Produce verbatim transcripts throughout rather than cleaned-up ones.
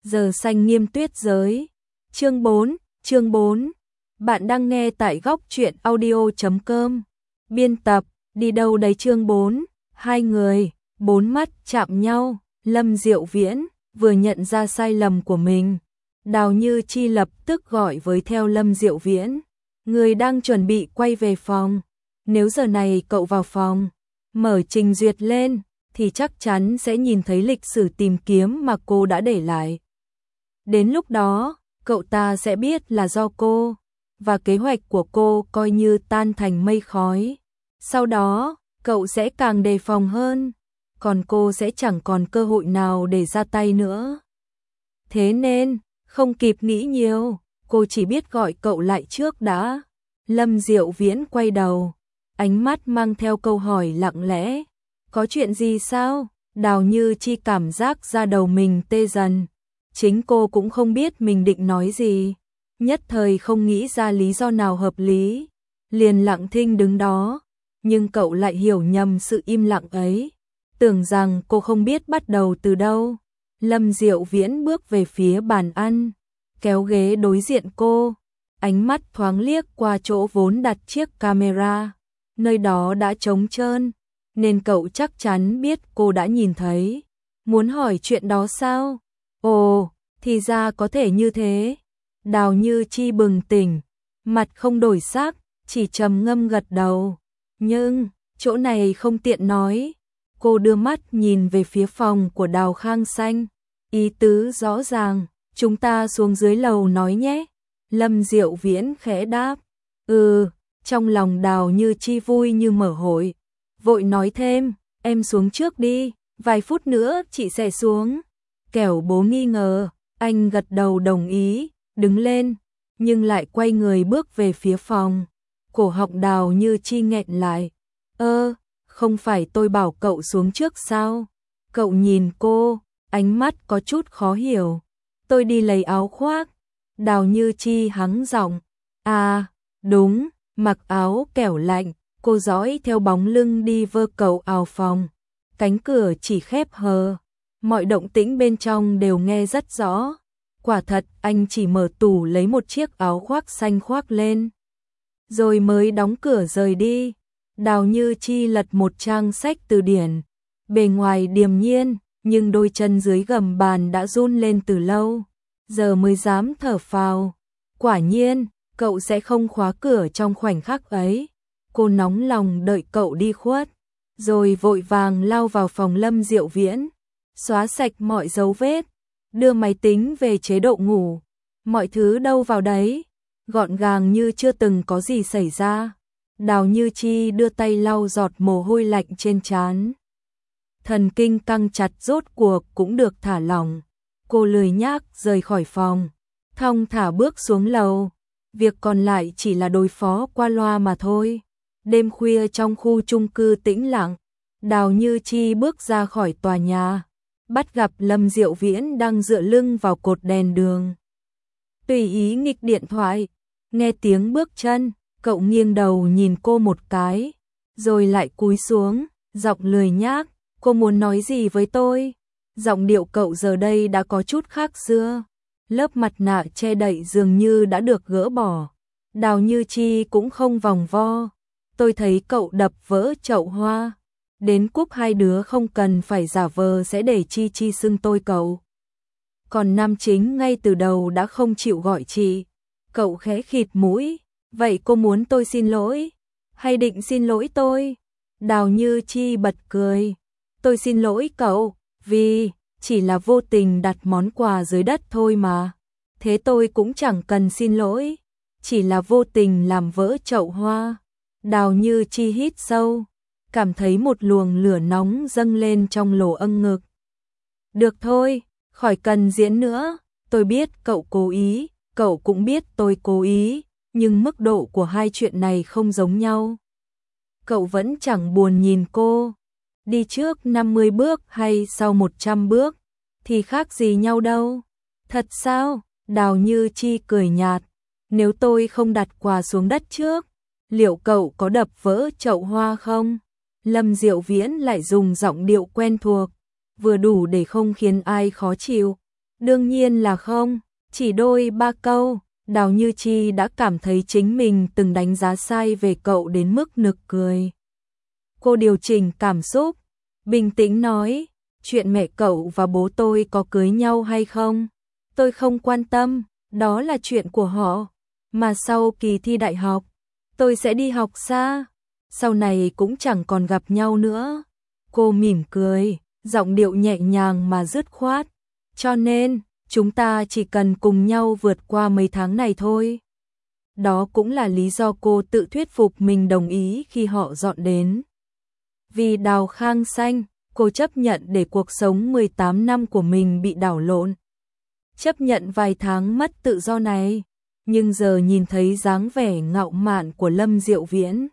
Giờ xanh nghiêm tuyết giới. Chương bốn, chương bốn. Bạn đang nghe tại góc truyện audio chấm com. Biên tập, đi đâu đấy chương bốn. Hai người, bốn mắt chạm nhau, Lâm Diệu Viễn vừa nhận ra sai lầm của mình. Đào Như Chi lập tức gọi với theo Lâm Diệu Viễn. Người đang chuẩn bị quay về phòng. Nếu giờ này cậu vào phòng, mở trình duyệt lên, thì chắc chắn sẽ nhìn thấy lịch sử tìm kiếm mà cô đã để lại. Đến lúc đó, cậu ta sẽ biết là do cô, và kế hoạch của cô coi như tan thành mây khói. Sau đó, cậu sẽ càng đề phòng hơn, còn cô sẽ chẳng còn cơ hội nào để ra tay nữa. Thế nên, không kịp nghĩ nhiều, cô chỉ biết gọi cậu lại trước đã. Lâm Diệu Viễn quay đầu, ánh mắt mang theo câu hỏi lặng lẽ. Có chuyện gì sao? Đào Như Chi cảm giác da đầu mình tê dần. Chính cô cũng không biết mình định nói gì. Nhất thời không nghĩ ra lý do nào hợp lý. Liền lặng thinh đứng đó. Nhưng cậu lại hiểu nhầm sự im lặng ấy. Tưởng rằng cô không biết bắt đầu từ đâu. Lâm Diệu Viễn bước về phía bàn ăn, kéo ghế đối diện cô. Ánh mắt thoáng liếc qua chỗ vốn đặt chiếc camera. Nơi đó đã trống trơn, nên cậu chắc chắn biết cô đã nhìn thấy. Muốn hỏi chuyện đó sao? Ồ, thì ra có thể như thế. Đào Như Chi bừng tỉnh, mặt không đổi sắc, chỉ trầm ngâm gật đầu. Nhưng, chỗ này không tiện nói. Cô đưa mắt nhìn về phía phòng của Đào Khang Xanh. Ý tứ rõ ràng, chúng ta xuống dưới lầu nói nhé. Lâm Diệu Viễn khẽ đáp. Ừ, trong lòng Đào Như Chi vui như mở hội. Vội nói thêm, em xuống trước đi, vài phút nữa chị sẽ xuống. Kẻo bố nghi ngờ, anh gật đầu đồng ý, đứng lên, nhưng lại quay người bước về phía phòng. Cổ họng Đào Như Chi nghẹn lại. Ơ, không phải tôi bảo cậu xuống trước sao? Cậu nhìn cô, ánh mắt có chút khó hiểu. Tôi đi lấy áo khoác. Đào Như Chi hắng giọng. À, đúng, mặc áo kẻo lạnh. Cô dõi theo bóng lưng đi vơ cậu ào phòng. Cánh cửa chỉ khép hờ. Mọi động tĩnh bên trong đều nghe rất rõ. Quả thật anh chỉ mở tủ lấy một chiếc áo khoác xanh khoác lên, rồi mới đóng cửa rời đi. Đào Như Chi lật một trang sách từ điển. Bề ngoài điềm nhiên, nhưng đôi chân dưới gầm bàn đã run lên từ lâu. Giờ mới dám thở phào. Quả nhiên, cậu sẽ không khóa cửa trong khoảnh khắc ấy. Cô nóng lòng đợi cậu đi khuất, rồi vội vàng lao vào phòng Lâm Diệu Viễn, xóa sạch mọi dấu vết, đưa máy tính về chế độ ngủ. Mọi thứ đâu vào đấy, gọn gàng như chưa từng có gì xảy ra. Đào Như Chi đưa tay lau giọt mồ hôi lạnh trên trán. Thần kinh căng chặt rốt cuộc cũng được thả lỏng. Cô lười nhác rời khỏi phòng, thong thả bước xuống lầu. Việc còn lại chỉ là đối phó qua loa mà thôi. Đêm khuya trong khu chung cư tĩnh lặng, Đào Như Chi bước ra khỏi tòa nhà, bắt gặp Lâm Diệu Viễn đang dựa lưng vào cột đèn đường, tùy ý nghịch điện thoại. Nghe tiếng bước chân, cậu nghiêng đầu nhìn cô một cái, rồi lại cúi xuống, giọng lười nhác. Cô muốn nói gì với tôi? Giọng điệu cậu giờ đây đã có chút khác xưa. Lớp mặt nạ che đậy dường như đã được gỡ bỏ. Đào Như Chi cũng không vòng vo. Tôi thấy cậu đập vỡ chậu hoa. Đến cúp hai đứa không cần phải giả vờ sẽ để Chi Chi xưng tôi cậu. Còn nam chính ngay từ đầu đã không chịu gọi chị. Cậu khẽ khịt mũi. Vậy cô muốn tôi xin lỗi? Hay định xin lỗi tôi? Đào Như Chi bật cười. Tôi xin lỗi cậu, vì chỉ là vô tình đặt món quà dưới đất thôi mà. Thế tôi cũng chẳng cần xin lỗi. Chỉ là vô tình làm vỡ chậu hoa. Đào Như Chi hít sâu, cảm thấy một luồng lửa nóng dâng lên trong lỗ âng ngực. Được thôi, khỏi cần diễn nữa. Tôi biết cậu cố ý, cậu cũng biết tôi cố ý, nhưng mức độ của hai chuyện này không giống nhau. Cậu vẫn chẳng buồn nhìn cô. Đi trước năm mươi bước hay sau một trăm bước, thì khác gì nhau đâu. Thật sao? Đào Như Chi cười nhạt. Nếu tôi không đặt quà xuống đất trước, liệu cậu có đập vỡ chậu hoa không? Lâm Diệu Viễn lại dùng giọng điệu quen thuộc, vừa đủ để không khiến ai khó chịu. Đương nhiên là không, chỉ đôi ba câu, Đào Như Chi đã cảm thấy chính mình từng đánh giá sai về cậu đến mức nực cười. Cô điều chỉnh cảm xúc, bình tĩnh nói, chuyện mẹ cậu và bố tôi có cưới nhau hay không, tôi không quan tâm, đó là chuyện của họ, mà sau kỳ thi đại học, tôi sẽ đi học xa, sau này cũng chẳng còn gặp nhau nữa. Cô mỉm cười, giọng điệu nhẹ nhàng mà dứt khoát, cho nên, chúng ta chỉ cần cùng nhau vượt qua mấy tháng này thôi. Đó cũng là lý do cô tự thuyết phục mình đồng ý khi họ dọn đến. Vì Đào Khang Xanh, cô chấp nhận để cuộc sống mười tám năm của mình bị đảo lộn. Chấp nhận vài tháng mất tự do này, nhưng giờ nhìn thấy dáng vẻ ngạo mạn của Lâm Diệu Viễn.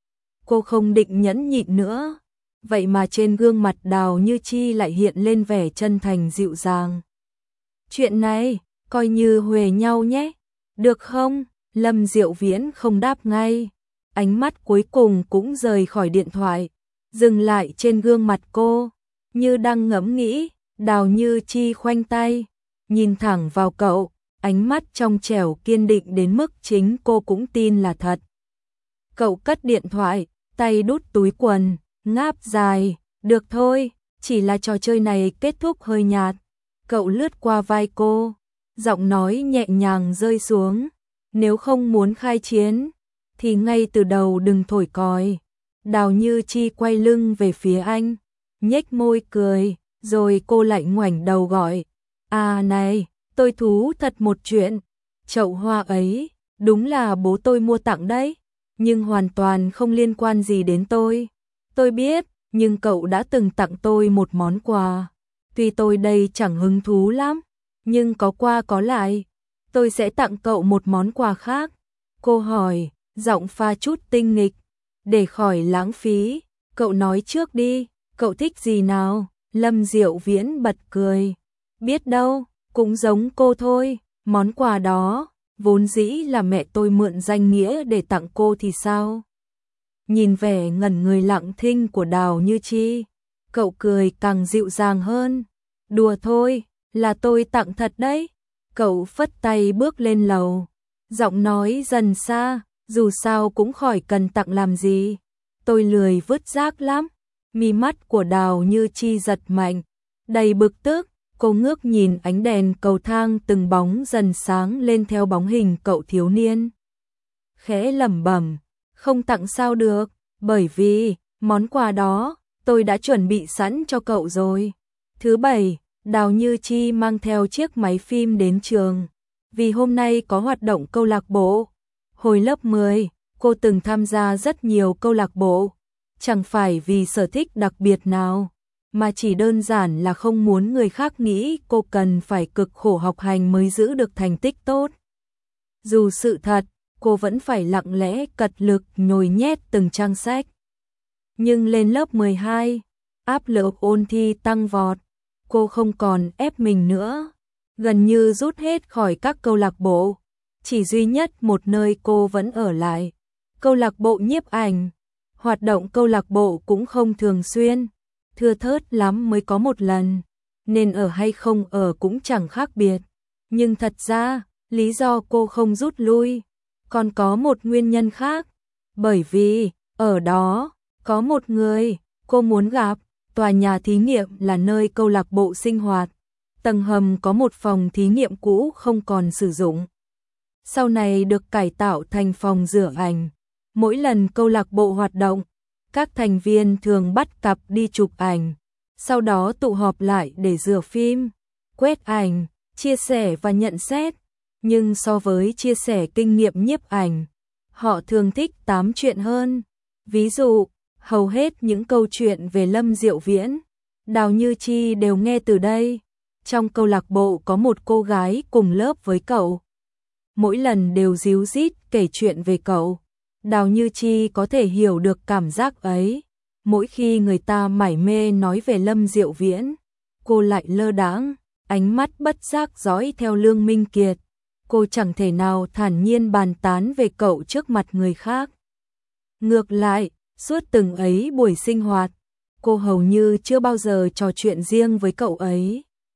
Cô không định nhẫn nhịn nữa, vậy mà trên gương mặt Đào Như Chi lại hiện lên vẻ chân thành dịu dàng. Chuyện này, coi như huề nhau nhé, được không? Lâm Diệu Viễn không đáp ngay, ánh mắt cuối cùng cũng rời khỏi điện thoại, dừng lại trên gương mặt cô, như đang ngẫm nghĩ. Đào Như Chi khoanh tay, nhìn thẳng vào cậu, ánh mắt trong trẻo kiên định đến mức chính cô cũng tin là thật. Cậu cất điện thoại, tay đút túi quần, ngáp dài, được thôi, chỉ là trò chơi này kết thúc hơi nhạt. Cậu lướt qua vai cô, giọng nói nhẹ nhàng rơi xuống, nếu không muốn khai chiến, thì ngay từ đầu đừng thổi còi. Đào Như Chi quay lưng về phía anh, nhếch môi cười, rồi cô lại ngoảnh đầu gọi, à này, tôi thú thật một chuyện, chậu hoa ấy, đúng là bố tôi mua tặng đấy, nhưng hoàn toàn không liên quan gì đến tôi. Tôi biết, nhưng cậu đã từng tặng tôi một món quà. Tuy tôi đây chẳng hứng thú lắm, nhưng có qua có lại, tôi sẽ tặng cậu một món quà khác. Cô hỏi, giọng pha chút tinh nghịch, để khỏi lãng phí, cậu nói trước đi, cậu thích gì nào? Lâm Diệu Viễn bật cười, biết đâu, cũng giống cô thôi, món quà đó, vốn dĩ là mẹ tôi mượn danh nghĩa để tặng cô thì sao? Nhìn vẻ ngẩn người lặng thinh của Đào Như Chi, cậu cười càng dịu dàng hơn, đùa thôi, là tôi tặng thật đấy. Cậu phất tay bước lên lầu, giọng nói dần xa, dù sao cũng khỏi cần tặng làm gì, tôi lười vứt rác lắm. Mi mắt của Đào Như Chi giật mạnh, đầy bực tức, cô ngước nhìn ánh đèn cầu thang từng bóng dần sáng lên theo bóng hình cậu thiếu niên. Khẽ lẩm bẩm, không tặng sao được, bởi vì, món quà đó, tôi đã chuẩn bị sẵn cho cậu rồi. Thứ bảy, Đào Như Chi mang theo chiếc máy phim đến trường, vì hôm nay có hoạt động câu lạc bộ. Hồi lớp mười, cô từng tham gia rất nhiều câu lạc bộ, chẳng phải vì sở thích đặc biệt nào, mà chỉ đơn giản là không muốn người khác nghĩ cô cần phải cực khổ học hành mới giữ được thành tích tốt. Dù sự thật, cô vẫn phải lặng lẽ cật lực nhồi nhét từng trang sách. Nhưng lên lớp mười hai, áp lực ôn thi tăng vọt, cô không còn ép mình nữa, gần như rút hết khỏi các câu lạc bộ, chỉ duy nhất một nơi cô vẫn ở lại, câu lạc bộ nhiếp ảnh. Hoạt động câu lạc bộ cũng không thường xuyên, thưa thớt lắm mới có một lần, nên ở hay không ở cũng chẳng khác biệt. Nhưng thật ra, lý do cô không rút lui, còn có một nguyên nhân khác, bởi vì, ở đó, có một người, cô muốn gặp. Tòa nhà thí nghiệm là nơi câu lạc bộ sinh hoạt, tầng hầm có một phòng thí nghiệm cũ không còn sử dụng, sau này được cải tạo thành phòng rửa ảnh. Mỗi lần câu lạc bộ hoạt động, các thành viên thường bắt cặp đi chụp ảnh, sau đó tụ họp lại để rửa phim, quét ảnh, chia sẻ và nhận xét. Nhưng so với chia sẻ kinh nghiệm nhiếp ảnh, họ thường thích tám chuyện hơn. Ví dụ, hầu hết những câu chuyện về Lâm Diệu Viễn, Đào Như Chi đều nghe từ đây. Trong câu lạc bộ có một cô gái cùng lớp với cậu, mỗi lần đều díu dít kể chuyện về cậu. Đào Như Chi có thể hiểu được cảm giác ấy. Mỗi khi người ta mải mê nói về Lâm Diệu Viễn, cô lại lơ đãng, ánh mắt bất giác dõi theo Lương Minh Kiệt. Cô chẳng thể nào thản nhiên bàn tán về cậu trước mặt người khác. Ngược lại, suốt từng ấy buổi sinh hoạt, cô hầu như chưa bao giờ trò chuyện riêng với cậu ấy.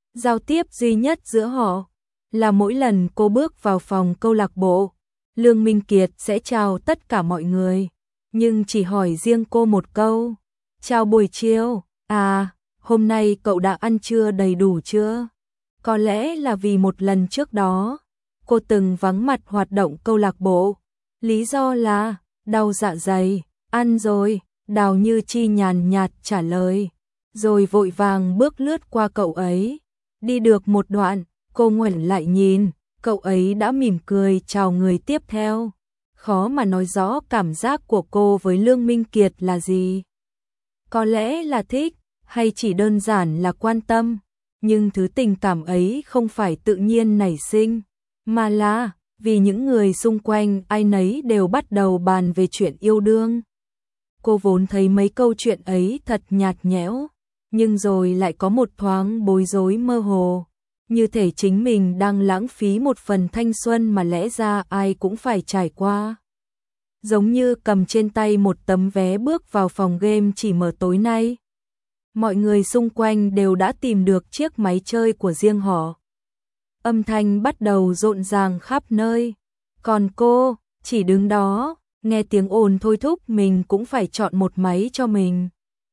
Giao tiếp duy nhất giữa họ là mỗi lần cô bước vào phòng câu lạc bộ, Lương Minh Kiệt sẽ chào tất cả mọi người, nhưng chỉ hỏi riêng cô một câu. Chào buổi chiều, à, hôm nay cậu đã ăn trưa đầy đủ chưa? Có lẽ là vì một lần trước đó, cô từng vắng mặt hoạt động câu lạc bộ. Lý do là đau dạ dày, ăn rồi, Đào Như Chi nhàn nhạt trả lời, rồi vội vàng bước lướt qua cậu ấy. Đi được một đoạn, cô ngoảnh lại nhìn, cậu ấy đã mỉm cười chào người tiếp theo. Khó mà nói rõ cảm giác của cô với Lương Minh Kiệt là gì. Có lẽ là thích, hay chỉ đơn giản là quan tâm, nhưng thứ tình cảm ấy không phải tự nhiên nảy sinh, mà là vì những người xung quanh ai nấy đều bắt đầu bàn về chuyện yêu đương. Cô vốn thấy mấy câu chuyện ấy thật nhạt nhẽo, nhưng rồi lại có một thoáng bối rối mơ hồ, như thể chính mình đang lãng phí một phần thanh xuân mà lẽ ra ai cũng phải trải qua. Giống như cầm trên tay một tấm vé bước vào phòng game chỉ mở tối nay. Mọi người xung quanh đều đã tìm được chiếc máy chơi của riêng họ. Âm thanh bắt đầu rộn ràng khắp nơi, còn cô chỉ đứng đó, nghe tiếng ồn thôi thúc mình cũng phải chọn một máy cho mình.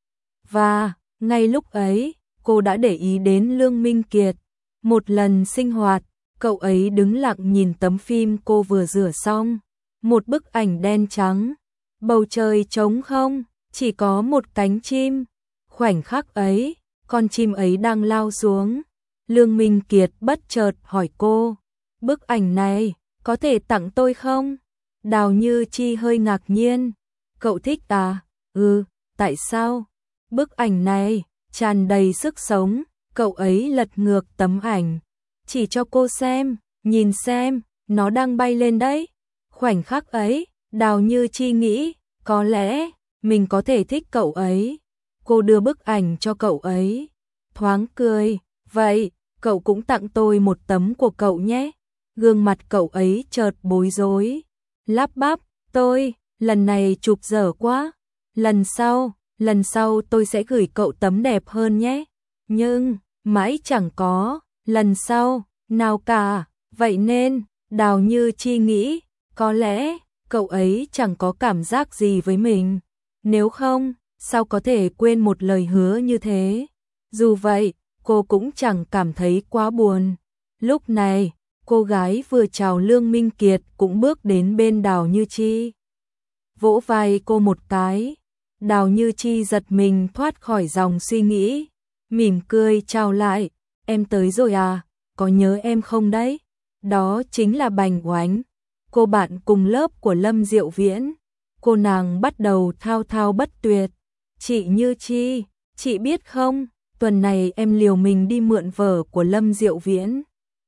Và ngay lúc ấy, cô đã để ý đến Lương Minh Kiệt. Một lần sinh hoạt, cậu ấy đứng lặng nhìn tấm phim cô vừa rửa xong, một bức ảnh đen trắng, bầu trời trống không, chỉ có một cánh chim. Khoảnh khắc ấy, con chim ấy đang lao xuống. Lương Minh Kiệt bất chợt hỏi cô, bức ảnh này có thể tặng tôi không? Đào Như Chi hơi ngạc nhiên, cậu thích à? Ừ, tại sao? Bức ảnh này tràn đầy sức sống. Cậu ấy lật ngược tấm ảnh, chỉ cho cô xem, nhìn xem, nó đang bay lên đấy. Khoảnh khắc ấy, Đào Như Chi nghĩ, có lẽ mình có thể thích cậu ấy. Cô đưa bức ảnh cho cậu ấy, thoáng cười, vậy, cậu cũng tặng tôi một tấm của cậu nhé. Gương mặt cậu ấy chợt bối rối, lắp bắp, tôi, lần này chụp dở quá, lần sau, lần sau tôi sẽ gửi cậu tấm đẹp hơn nhé. Nhưng, mãi chẳng có, lần sau, nào cả, vậy nên, Đào Như Chi nghĩ, có lẽ, cậu ấy chẳng có cảm giác gì với mình. Nếu không, sao có thể quên một lời hứa như thế? Dù vậy, cô cũng chẳng cảm thấy quá buồn. Lúc này, cô gái vừa chào Lương Minh Kiệt cũng bước đến bên Đào Như Chi. Vỗ vai cô một cái, Đào Như Chi giật mình thoát khỏi dòng suy nghĩ, mỉm cười chào lại, em tới rồi à, có nhớ em không đấy? Đó chính là Bành Oánh, cô bạn cùng lớp của Lâm Diệu Viễn. Cô nàng bắt đầu thao thao bất tuyệt, chị Như Chi, chị biết không, tuần này em liều mình đi mượn vở của Lâm Diệu Viễn.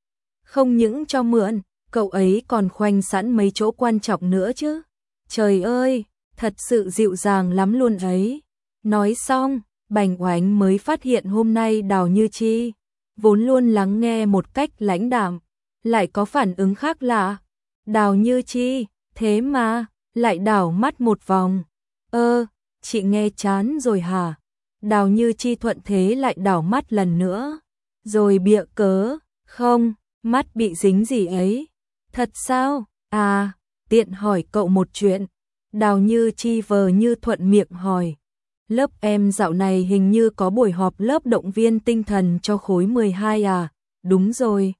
Không những cho mượn, cậu ấy còn khoanh sẵn mấy chỗ quan trọng nữa chứ. Trời ơi, thật sự dịu dàng lắm luôn ấy. Nói xong, Bành Oánh mới phát hiện hôm nay Đào Như Chi, vốn luôn lắng nghe một cách lãnh đạm, lại có phản ứng khác lạ. Đào Như Chi, thế mà, lại đảo mắt một vòng. Ơ, chị nghe chán rồi hả? Đào Như Chi thuận thế lại đảo mắt lần nữa. Rồi bịa cớ, không, mắt bị dính gì ấy. Thật sao? À, tiện hỏi cậu một chuyện. Đào Như Chi vờ như thuận miệng hỏi. Lớp em dạo này hình như có buổi họp lớp động viên tinh thần cho khối mười hai à? Đúng rồi.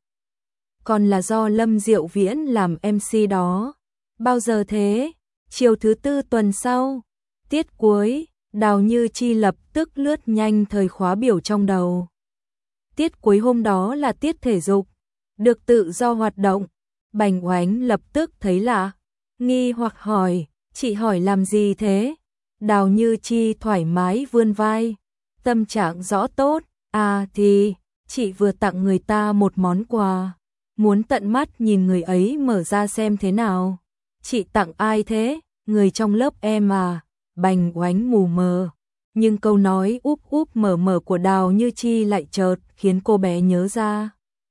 Còn là do Lâm Diệu Viễn làm em xê đó. Bao giờ thế? Chiều thứ tư tuần sau. Tiết cuối, Đào Như Chi lập tức lướt nhanh thời khóa biểu trong đầu. Tiết cuối hôm đó là tiết thể dục, được tự do hoạt động. Bành Oánh lập tức thấy lạ, nghi hoặc hỏi, chị hỏi làm gì thế? Đào Như Chi thoải mái vươn vai, tâm trạng rõ tốt, à thì, chị vừa tặng người ta một món quà, muốn tận mắt nhìn người ấy mở ra xem thế nào. Chị tặng ai thế? Người trong lớp em à? Bành Oánh mù mờ, nhưng câu nói úp úp mở mở của Đào Như Chi lại chợt khiến cô bé nhớ ra.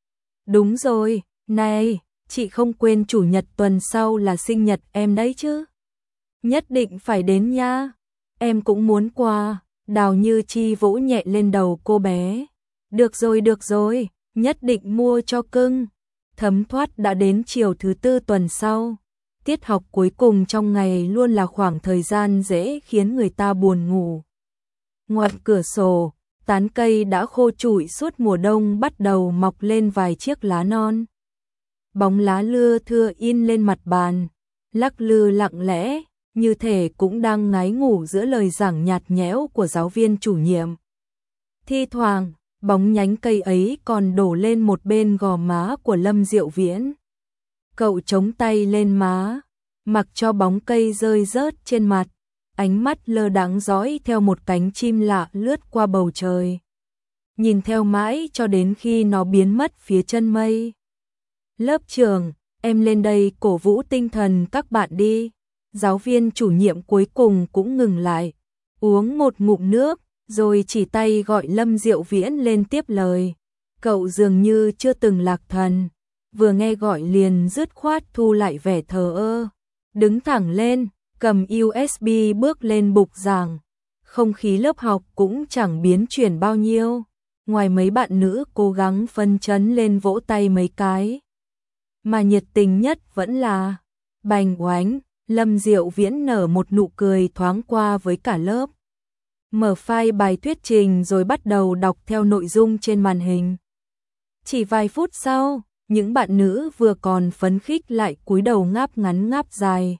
Đúng rồi, này, chị không quên chủ nhật tuần sau là sinh nhật em đấy chứ? Nhất định phải đến nha. Em cũng muốn qua. Đào Như Chi vỗ nhẹ lên đầu cô bé. Được rồi được rồi, nhất định mua cho cưng. Thấm thoát đã đến chiều thứ tư tuần sau. Tiết học cuối cùng trong ngày luôn là khoảng thời gian dễ khiến người ta buồn ngủ. Ngoài cửa sổ, tán cây đã khô trụi suốt mùa đông bắt đầu mọc lên vài chiếc lá non. Bóng lá lưa thưa in lên mặt bàn, lắc lư lặng lẽ, như thể cũng đang ngái ngủ giữa lời giảng nhạt nhẽo của giáo viên chủ nhiệm. Thi thoảng, bóng nhánh cây ấy còn đổ lên một bên gò má của Lâm Diệu Viễn. Cậu chống tay lên má, mặc cho bóng cây rơi rớt trên mặt, ánh mắt lơ đãng dõi theo một cánh chim lạ lướt qua bầu trời. Nhìn theo mãi cho đến khi nó biến mất phía chân mây. Lớp trưởng, em lên đây cổ vũ tinh thần các bạn đi. Giáo viên chủ nhiệm cuối cùng cũng ngừng lại, uống một ngụm nước, rồi chỉ tay gọi Lâm Diệu Viễn lên tiếp lời. Cậu dường như chưa từng lạc thần, vừa nghe gọi liền dứt khoát thu lại vẻ thờ ơ. Đứng thẳng lên, cầm u ét bê bước lên bục giảng. Không khí lớp học cũng chẳng biến chuyển bao nhiêu, ngoài mấy bạn nữ cố gắng phân chấn lên vỗ tay mấy cái. Mà nhiệt tình nhất vẫn là bành oánh. Lâm Diệu Viễn nở một nụ cười thoáng qua với cả lớp. Mở file bài thuyết trình rồi bắt đầu đọc theo nội dung trên màn hình. Chỉ vài phút sau, những bạn nữ vừa còn phấn khích lại cúi đầu ngáp ngắn ngáp dài.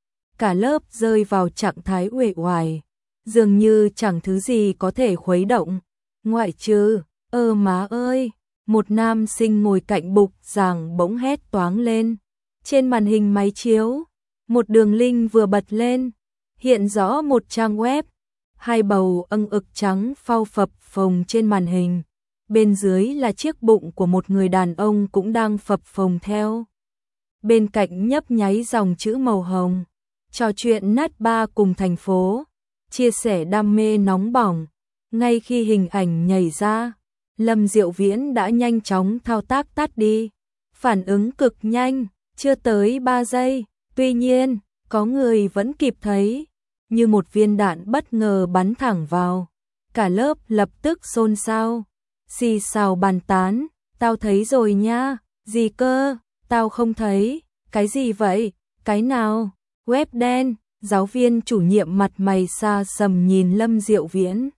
Cả lớp rơi vào trạng thái uể oải, dường như chẳng thứ gì có thể khuấy động, ngoại trừ, ơ má ơi, một nam sinh ngồi cạnh bục giảng bỗng hét toáng lên. Trên màn hình máy chiếu, một đường link vừa bật lên, hiện rõ một trang web, hai bầu âng ực trắng phao phập phồng trên màn hình. Bên dưới là chiếc bụng của một người đàn ông cũng đang phập phồng theo. Bên cạnh nhấp nháy dòng chữ màu hồng, trò chuyện nát ba cùng thành phố, chia sẻ đam mê nóng bỏng. Ngay khi hình ảnh nhảy ra, Lâm Diệu Viễn đã nhanh chóng thao tác tắt đi. Phản ứng cực nhanh, chưa tới ba giây. Tuy nhiên, có người vẫn kịp thấy, như một viên đạn bất ngờ bắn thẳng vào. Cả lớp lập tức xôn xao, xì xào bàn tán, tao thấy rồi nha, gì cơ, tao không thấy, cái gì vậy, cái nào, web đen, giáo viên chủ nhiệm mặt mày xa sầm nhìn Lâm Diệu Viễn.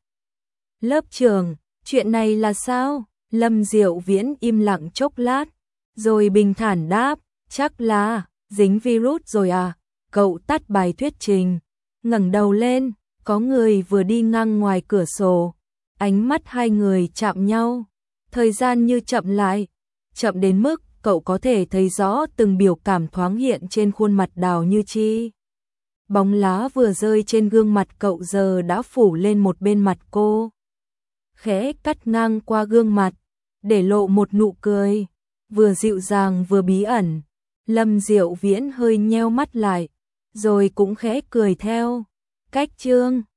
Lớp trưởng, chuyện này là sao? Lâm Diệu Viễn im lặng chốc lát, rồi bình thản đáp, chắc là dính virus rồi à. Cậu tắt bài thuyết trình, ngẩng đầu lên, có người vừa đi ngang ngoài cửa sổ, ánh mắt hai người chạm nhau, thời gian như chậm lại, chậm đến mức cậu có thể thấy rõ từng biểu cảm thoáng hiện trên khuôn mặt Đào Như Chi. Bóng lá vừa rơi trên gương mặt cậu giờ đã phủ lên một bên mặt cô, khẽ cắt ngang qua gương mặt, để lộ một nụ cười, vừa dịu dàng vừa bí ẩn. Lâm Diệu Viễn hơi nheo mắt lại, rồi cũng khẽ cười theo. Cách chương